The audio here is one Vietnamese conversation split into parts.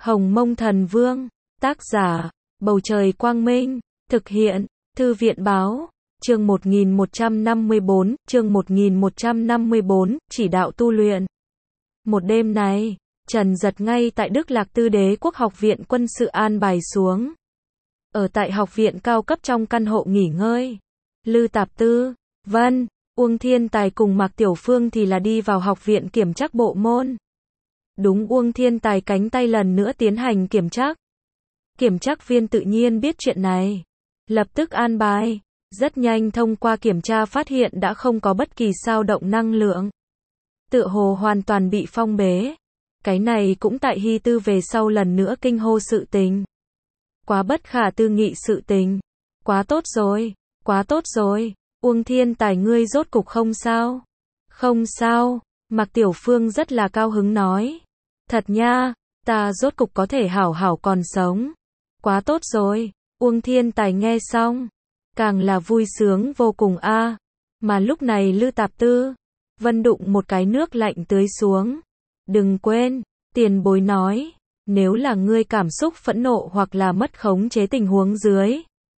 Hồng Mông Thần Vương, tác giả, Bầu Trời Quang Minh, thực hiện, Thư viện Báo, chương 1154, chỉ đạo tu luyện. Một đêm này, Trần Giật ngay tại Đức Lạc Tư Đế quốc học viện quân sự an bài xuống. Ở tại học viện cao cấp trong căn hộ nghỉ ngơi, Lư Tạp Tư, Vân, Uông Thiên Tài cùng Mạc Tiểu Phương thì là đi vào học viện kiểm trắc bộ môn. Đúng, Uông Thiên Tài cánh tay lần nữa tiến hành kiểm trắc. Kiểm trắc viên tự nhiên biết chuyện này, lập tức an bài, rất nhanh thông qua kiểm tra phát hiện đã không có bất kỳ dao động năng lượng. Tựa hồ hoàn toàn bị phong bế. Cái này cũng tại Hy Tư về sau lần nữa kinh hô sự tình. Quá bất khả tư nghị sự tình. Quá tốt rồi, quá tốt rồi. Uông Thiên Tài ngươi rốt cục không sao? Không sao, Mạc Tiểu Phương rất là cao hứng nói. Thật nha, ta rốt cục có thể hảo hảo còn sống. Quá tốt rồi, Uông Thiên Tài nghe xong, càng là vui sướng vô cùng a. Mà lúc này Lư Tạp Tư, Vân đụng một cái nước lạnh tưới xuống. Đừng quên, tiền bối nói, nếu là ngươi cảm xúc phẫn nộ hoặc là mất khống chế tình huống dưới,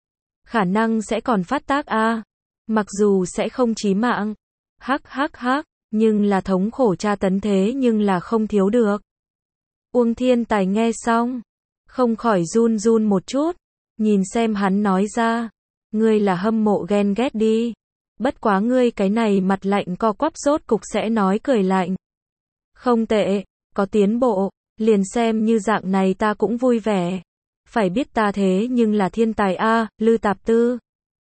khả năng sẽ còn phát tác a. Mặc dù sẽ không chí mạng, hắc, nhưng là thống khổ tra tấn thế nhưng là không thiếu được. Uông Thiên Tài nghe xong, không khỏi run run một chút, nhìn xem hắn nói ra, ngươi là hâm mộ ghen ghét đi. Bất quá ngươi cái này mặt lạnh co quắp rốt cục sẽ nói cười lạnh. Không tệ, có tiến bộ, liền xem như dạng này ta cũng vui vẻ. Phải biết ta thế nhưng là thiên tài a, Lư Tạp Tư.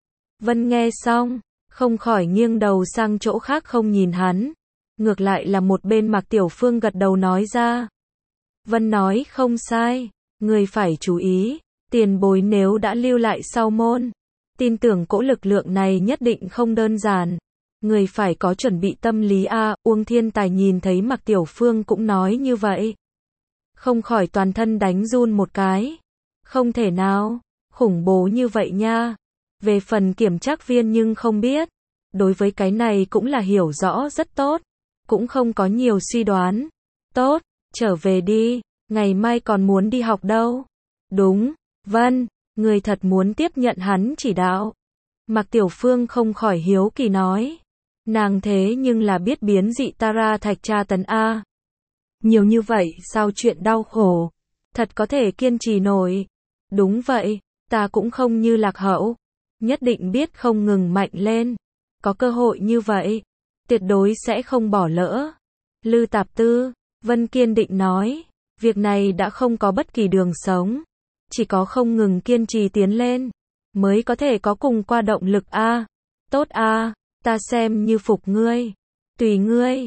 Vân nghe xong, không khỏi nghiêng đầu sang chỗ khác không nhìn hắn. Ngược lại là một bên Mạc Tiểu Phương gật đầu nói ra. Vân nói không sai, người phải chú ý, tiền bối nếu đã lưu lại sau môn. Tin tưởng cỗ lực lượng này nhất định không đơn giản. Người phải có chuẩn bị tâm lý a. Uông Thiên Tài nhìn thấy Mạc Tiểu Phương cũng nói như vậy. Không khỏi toàn thân đánh run một cái. Không thể nào, khủng bố như vậy nha. Về phần kiểm trắc viên nhưng không biết. Đối với cái này cũng là hiểu rõ rất tốt. Cũng không có nhiều suy đoán. Tốt, trở về đi, ngày mai còn muốn đi học đâu. Đúng, Vân, người thật muốn tiếp nhận hắn chỉ đạo. Mạc Tiểu Phương không khỏi hiếu kỳ nói. Nàng thế nhưng là biết biến dị Tara thạch tra tấn A. Nhiều như vậy sao chuyện đau khổ. Thật có thể kiên trì nổi. Đúng vậy, ta cũng không như Lạc Hậu. Nhất định biết không ngừng mạnh lên. Có cơ hội như vậy, tuyệt đối sẽ không bỏ lỡ. Lư Tạp Tư, Vân kiên định nói. Việc này đã không có bất kỳ đường sống. Chỉ có không ngừng kiên trì tiến lên, mới có thể có cùng qua động lực a. Tốt a, ta xem như phục ngươi. Tùy ngươi,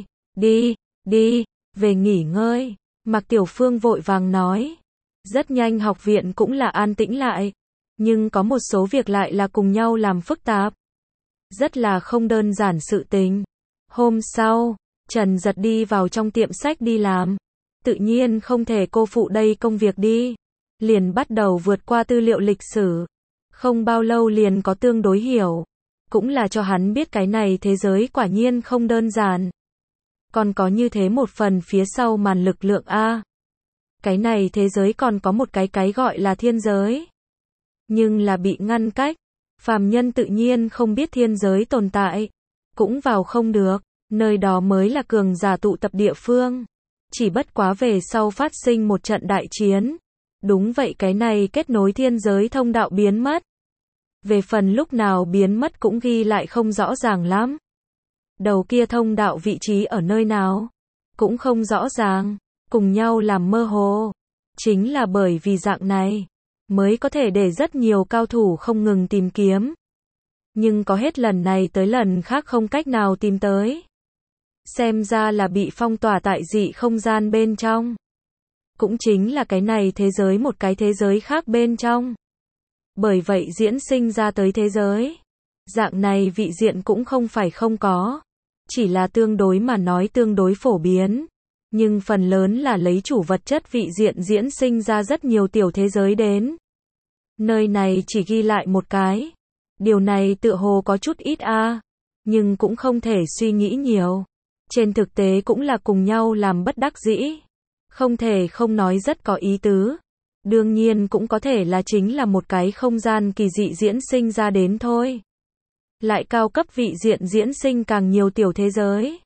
đi, về nghỉ ngơi. Mạc Tiểu Phương vội vàng nói. Rất nhanh học viện cũng là an tĩnh lại. Nhưng có một số việc lại là cùng nhau làm phức tạp. Rất là không đơn giản sự tình. Hôm sau, Trần Giật đi vào trong tiệm sách đi làm. Tự nhiên không thể cô phụ đây công việc đi. Liền bắt đầu vượt qua tư liệu lịch sử. Không bao lâu liền có tương đối hiểu. Cũng là cho hắn biết cái này thế giới quả nhiên không đơn giản. Còn có như thế một phần phía sau màn lực lượng A. Cái này thế giới còn có một cái gọi là thiên giới. Nhưng là bị ngăn cách. Phàm nhân tự nhiên không biết thiên giới tồn tại. Cũng vào không được. Nơi đó mới là cường giả tụ tập địa phương. Chỉ bất quá về sau phát sinh một trận đại chiến. Đúng vậy, cái này kết nối thiên giới thông đạo biến mất. Về phần lúc nào biến mất cũng ghi lại không rõ ràng lắm. Đầu kia thông đạo vị trí ở nơi nào cũng không rõ ràng, cùng nhau làm mơ hồ. Chính là bởi vì dạng này mới có thể để rất nhiều cao thủ không ngừng tìm kiếm. Nhưng có hết lần này tới lần khác không cách nào tìm tới. Xem ra là bị phong tỏa tại dị không gian bên trong. Cũng chính là cái này thế giới một cái thế giới khác bên trong. Bởi vậy diễn sinh ra tới thế giới. Dạng này vị diện cũng không phải không có. Chỉ là tương đối mà nói tương đối phổ biến. Nhưng phần lớn là lấy chủ vật chất vị diện diễn sinh ra rất nhiều tiểu thế giới đến. Nơi này chỉ ghi lại một cái. Điều này tựa hồ có chút ít a. Nhưng cũng không thể suy nghĩ nhiều. Trên thực tế cũng là cùng nhau làm bất đắc dĩ. Không thể không nói rất có ý tứ. Đương nhiên cũng có thể là chính là một cái không gian kỳ dị diễn sinh ra đến thôi. Lại cao cấp vị diện diễn sinh càng nhiều tiểu thế giới.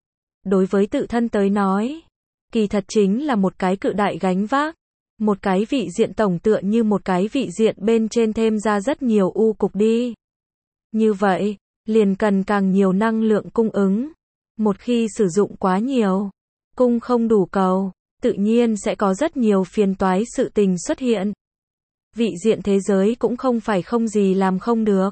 Đối với tự thân tới nói, kỳ thật chính là một cái cự đại gánh vác. Một cái vị diện tổng tựa như một cái vị diện bên trên thêm ra rất nhiều u cục đi. Như vậy, liền cần càng nhiều năng lượng cung ứng. Một khi sử dụng quá nhiều, cung không đủ cầu, tự nhiên sẽ có rất nhiều phiền toái sự tình xuất hiện. Vị diện thế giới cũng không phải không gì làm không được.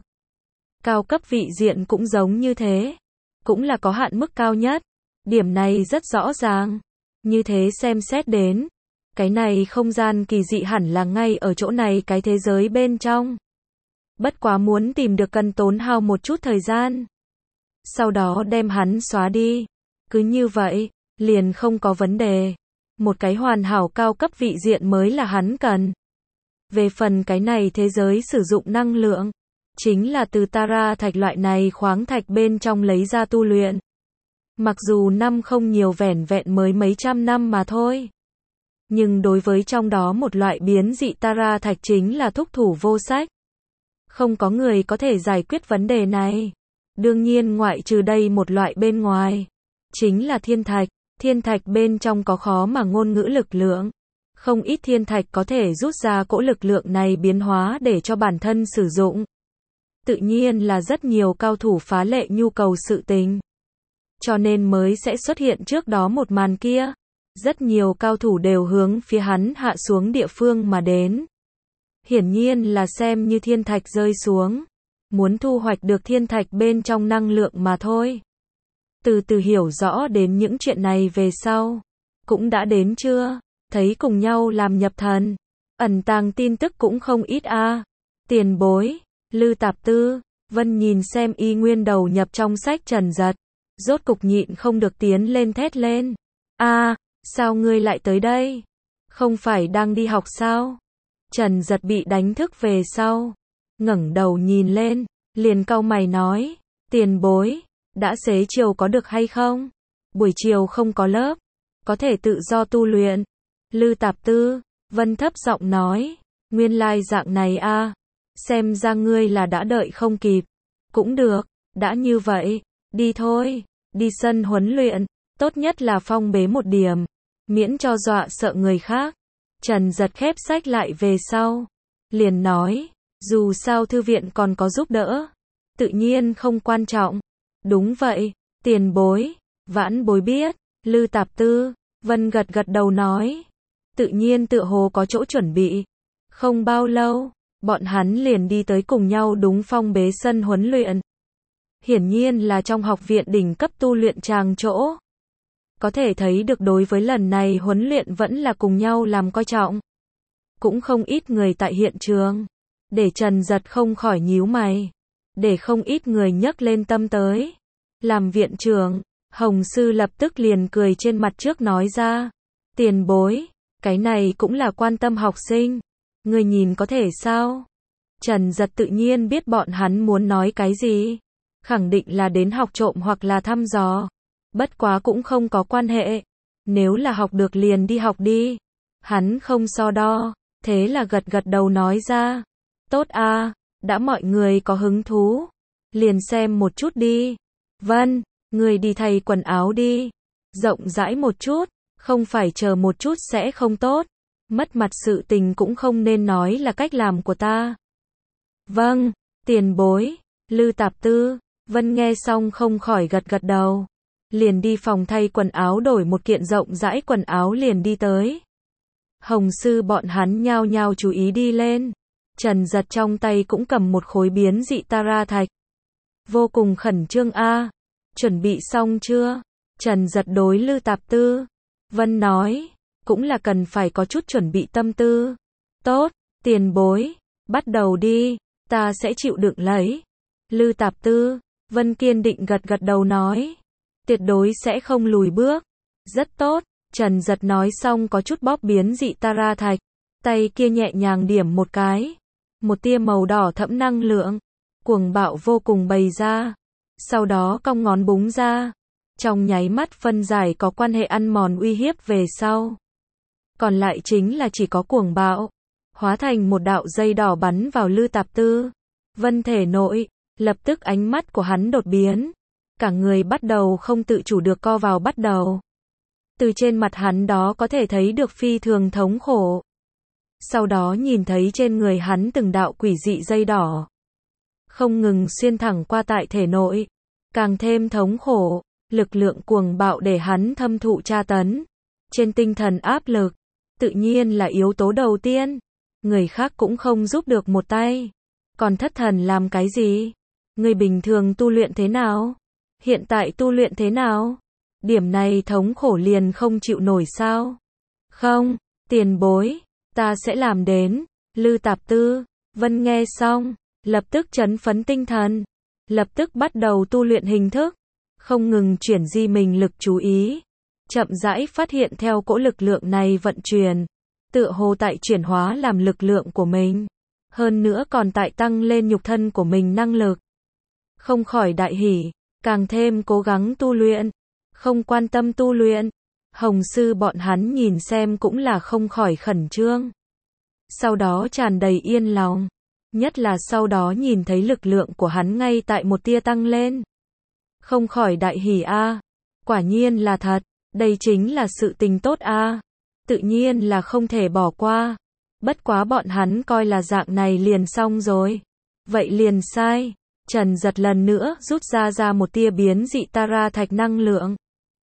Cao cấp vị diện cũng giống như thế. Cũng là có hạn mức cao nhất. Điểm này rất rõ ràng. Như thế xem xét đến. Cái này không gian kỳ dị hẳn là ngay ở chỗ này cái thế giới bên trong. Bất quá muốn tìm được cần tốn hao một chút thời gian. Sau đó đem hắn xóa đi. Cứ như vậy, liền không có vấn đề. Một cái hoàn hảo cao cấp vị diện mới là hắn cần. Về phần cái này thế giới sử dụng năng lượng, chính là từ Tara thạch loại này khoáng thạch bên trong lấy ra tu luyện. Mặc dù năm không nhiều vẻn vẹn mới mấy trăm năm mà thôi. Nhưng đối với trong đó một loại biến dị Tara thạch chính là thúc thủ vô sách. Không có người có thể giải quyết vấn đề này. Đương nhiên ngoại trừ đây một loại bên ngoài. Chính là thiên thạch. Thiên thạch bên trong có khó mà ngôn ngữ lực lượng. Không ít thiên thạch có thể rút ra cỗ lực lượng này biến hóa để cho bản thân sử dụng. Tự nhiên là rất nhiều cao thủ phá lệ nhu cầu sự tình. Cho nên mới sẽ xuất hiện trước đó một màn kia. Rất nhiều cao thủ đều hướng phía hắn hạ xuống địa phương mà đến. Hiển nhiên là xem như thiên thạch rơi xuống. Muốn thu hoạch được thiên thạch bên trong năng lượng mà thôi. Từ từ hiểu rõ đến những chuyện này về sau. Cũng đã đến chưa? Thấy cùng nhau làm nhập thần. Ẩn tàng tin tức cũng không ít a. Tiền bối, Lư Tạp Tư, Vân nhìn xem y nguyên đầu nhập trong sách Trần Giật. Rốt cục nhịn không được tiến lên thét lên. A, sao ngươi lại tới đây? Không phải đang đi học sao? Trần Giật bị đánh thức về sau. Ngẩng đầu nhìn lên, liền cau mày nói. Tiền bối, đã xế chiều có được hay không? Buổi chiều không có lớp, có thể tự do tu luyện. Lư Tạp Tư, Vân thấp giọng nói. Nguyên lai dạng này a. Xem ra ngươi là đã đợi không kịp. Cũng được, đã như vậy, đi thôi, đi sân huấn luyện, tốt nhất là phong bế một điểm, miễn cho dọa sợ người khác. Trần Giật khép sách lại về sau, liền nói, dù sao thư viện còn có giúp đỡ, tự nhiên không quan trọng. Đúng vậy, tiền bối, vãn bối biết. Lư Tạp Tư, Vân gật gật đầu nói, tự nhiên tựa hồ có chỗ chuẩn bị. Không bao lâu, bọn hắn liền đi tới cùng nhau đúng phong bế sân huấn luyện. Hiển nhiên là trong học viện đỉnh cấp tu luyện tràng chỗ. Có thể thấy được đối với lần này huấn luyện vẫn là cùng nhau làm coi trọng. Cũng không ít người tại hiện trường. Để Trần Giật không khỏi nhíu mày. Để không ít người nhấc lên tâm tới. Làm viện trưởng, Hồng Sư lập tức liền cười trên mặt trước nói ra. Tiền bối, cái này cũng là quan tâm học sinh. Người nhìn có thể sao? Trần Giật tự nhiên biết bọn hắn muốn nói cái gì. Khẳng định là đến học trộm hoặc là thăm dò. Bất quá cũng không có quan hệ. Nếu là học được liền đi học đi. Hắn không so đo. Thế là gật gật đầu nói ra. Tốt a, đã mọi người có hứng thú. Liền xem một chút đi. Vân, người đi thay quần áo đi. Rộng rãi một chút. Không phải chờ một chút sẽ không tốt. Mất mặt sự tình cũng không nên nói là cách làm của ta. Vâng, tiền bối. Lư Tạp Tư, Vân nghe xong không khỏi gật gật đầu. Liền đi phòng thay quần áo đổi một kiện rộng rãi quần áo liền đi tới. Hồng Sư bọn hắn nhao nhao chú ý đi lên. Trần Giật trong tay cũng cầm một khối biến dị Tara thạch. Vô cùng khẩn trương a. Chuẩn bị xong chưa? Trần Giật đối Lư Tạp Tư, Vân nói, cũng là cần phải có chút chuẩn bị tâm tư. Tốt, tiền bối, bắt đầu đi, ta sẽ chịu đựng lấy. Lư Tạp Tư, Vân kiên định gật gật đầu nói, tuyệt đối sẽ không lùi bước. Rất tốt, Trần Giật nói xong có chút bóp biến dị Tara thạch, tay kia nhẹ nhàng điểm một cái. Một tia màu đỏ thẫm năng lượng, cuồng bạo vô cùng bày ra. Sau đó cong ngón búng ra. Trong nháy mắt phân giải có quan hệ ăn mòn uy hiếp về sau. còn lại chính là chỉ có cuồng bạo, hóa thành một đạo dây đỏ bắn vào Lư Tạp Tư. Vân thể nội, lập tức ánh mắt của hắn đột biến, cả người bắt đầu không tự chủ được co vào bắt đầu. Từ trên mặt hắn đó có thể thấy được phi thường thống khổ. Sau đó nhìn thấy trên người hắn từng đạo quỷ dị dây đỏ, không ngừng xuyên thẳng qua tại thể nội, càng thêm thống khổ, lực lượng cuồng bạo để hắn thâm thụ tra tấn. Trên tinh thần áp lực, tự nhiên là yếu tố đầu tiên, người khác cũng không giúp được một tay. Còn thất thần làm cái gì? Người bình thường tu luyện thế nào? Hiện tại tu luyện thế nào? Điểm này thống khổ liền không chịu nổi sao? Không, tiền bối, ta sẽ làm đến. Lư Tạp Tư, Vân nghe xong, lập tức chấn phấn tinh thần, lập tức bắt đầu tu luyện hình thức, không ngừng chuyển di mình lực chú ý, chậm rãi phát hiện theo cỗ lực lượng này vận chuyển, tựa hồ tại chuyển hóa làm lực lượng của mình, hơn nữa còn tại tăng lên nhục thân của mình năng lực. Không khỏi đại hỉ, càng thêm cố gắng tu luyện, không quan tâm tu luyện. Hồng sư bọn hắn nhìn xem cũng là không khỏi khẩn trương. Sau đó tràn đầy yên lòng, nhất là sau đó nhìn thấy lực lượng của hắn ngay tại một tia tăng lên. Không khỏi đại hỉ a, quả nhiên là thật, đây chính là sự tình tốt a, tự nhiên là không thể bỏ qua. Bất quá bọn hắn coi là dạng này liền xong rồi. Vậy liền sai. Trần Giật lần nữa rút ra một tia biến dị Tara thạch năng lượng,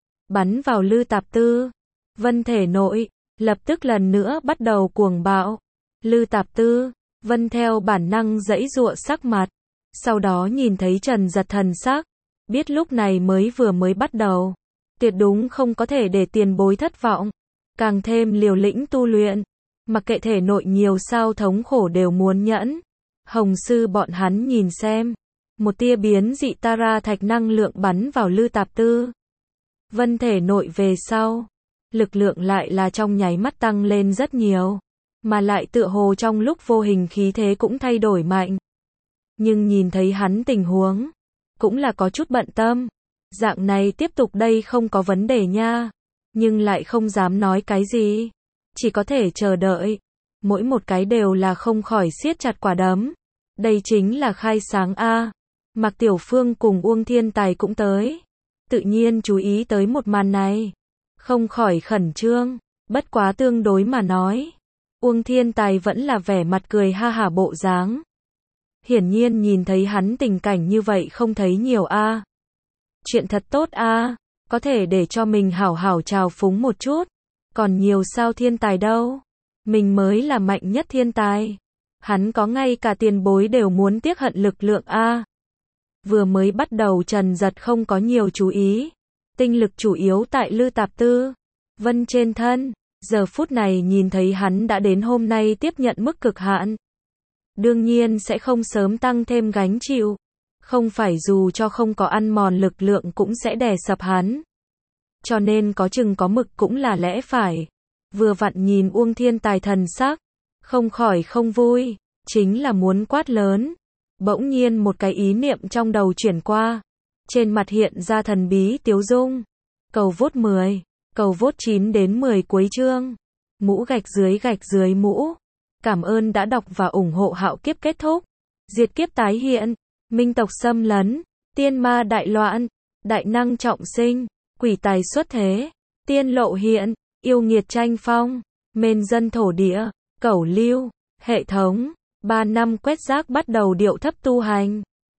bắn vào Lư Tạp Tư. Vân thể nội, lập tức lần nữa bắt đầu cuồng bạo. Lư Tạp Tư, Vân theo bản năng giãy giụa sắc mặt, sau đó nhìn thấy Trần Giật thần sắc, biết lúc này mới bắt đầu, tuyệt đúng không có thể để tiền bối thất vọng, càng thêm liều lĩnh tu luyện, mặc kệ thể nội nhiều sao thống khổ đều muốn nhẫn. Hồng sư bọn hắn nhìn xem, một tia biến dị Tara thạch năng lượng bắn vào Lư Tạp Tư. Vân thể nội về sau, lực lượng lại là trong nháy mắt tăng lên rất nhiều, mà lại tựa hồ trong lúc vô hình khí thế cũng thay đổi mạnh. Nhưng nhìn thấy hắn tình huống, cũng là có chút bận tâm. Dạng này tiếp tục đây không có vấn đề nha, nhưng lại không dám nói cái gì, chỉ có thể chờ đợi. Mỗi một cái đều là không khỏi siết chặt quả đấm. Đây chính là khai sáng a. Mạc Tiểu Phương cùng Uông Thiên Tài cũng tới, tự nhiên chú ý tới một màn này, không khỏi khẩn trương. Bất quá tương đối mà nói, Uông Thiên Tài vẫn là vẻ mặt cười ha hả bộ dáng. Hiển nhiên nhìn thấy hắn tình cảnh như vậy không thấy nhiều a. Chuyện thật tốt a, có thể để cho mình hảo hảo trào phúng một chút. Còn nhiều sao thiên tài đâu, mình mới là mạnh nhất thiên tài. Hắn có ngay cả tiền bối đều muốn tiếc hận lực lượng a. Vừa mới bắt đầu Trần Giật không có nhiều chú ý, tinh lực chủ yếu tại Lư Tạp Tư, Vân trên thân. Giờ phút này nhìn thấy hắn đã đến hôm nay tiếp nhận mức cực hạn, đương nhiên sẽ không sớm tăng thêm gánh chịu, không phải dù cho không có ăn mòn lực lượng cũng sẽ đè sập hắn. Cho nên có chừng có mực cũng là lẽ phải. Vừa vặn nhìn Uông Thiên Tài thần sắc, không khỏi không vui, chính là muốn quát lớn. Bỗng nhiên một cái ý niệm trong đầu chuyển qua, trên mặt hiện ra thần bí tiếu dung. Cầu vote 10, cầu vote 9 đến 10 cuối chương. Mũ gạch dưới mũ. Cảm ơn đã đọc và ủng hộ Hạo Kiếp kết thúc. Diệt kiếp tái hiện, minh tộc xâm lấn, tiên ma đại loạn, đại năng trọng sinh, quỷ tài xuất thế, tiên lộ hiện, yêu nghiệt tranh phong, mên dân thổ địa, cẩu lưu, hệ thống. 3 năm quét rác bắt đầu điệu thấp tu hành.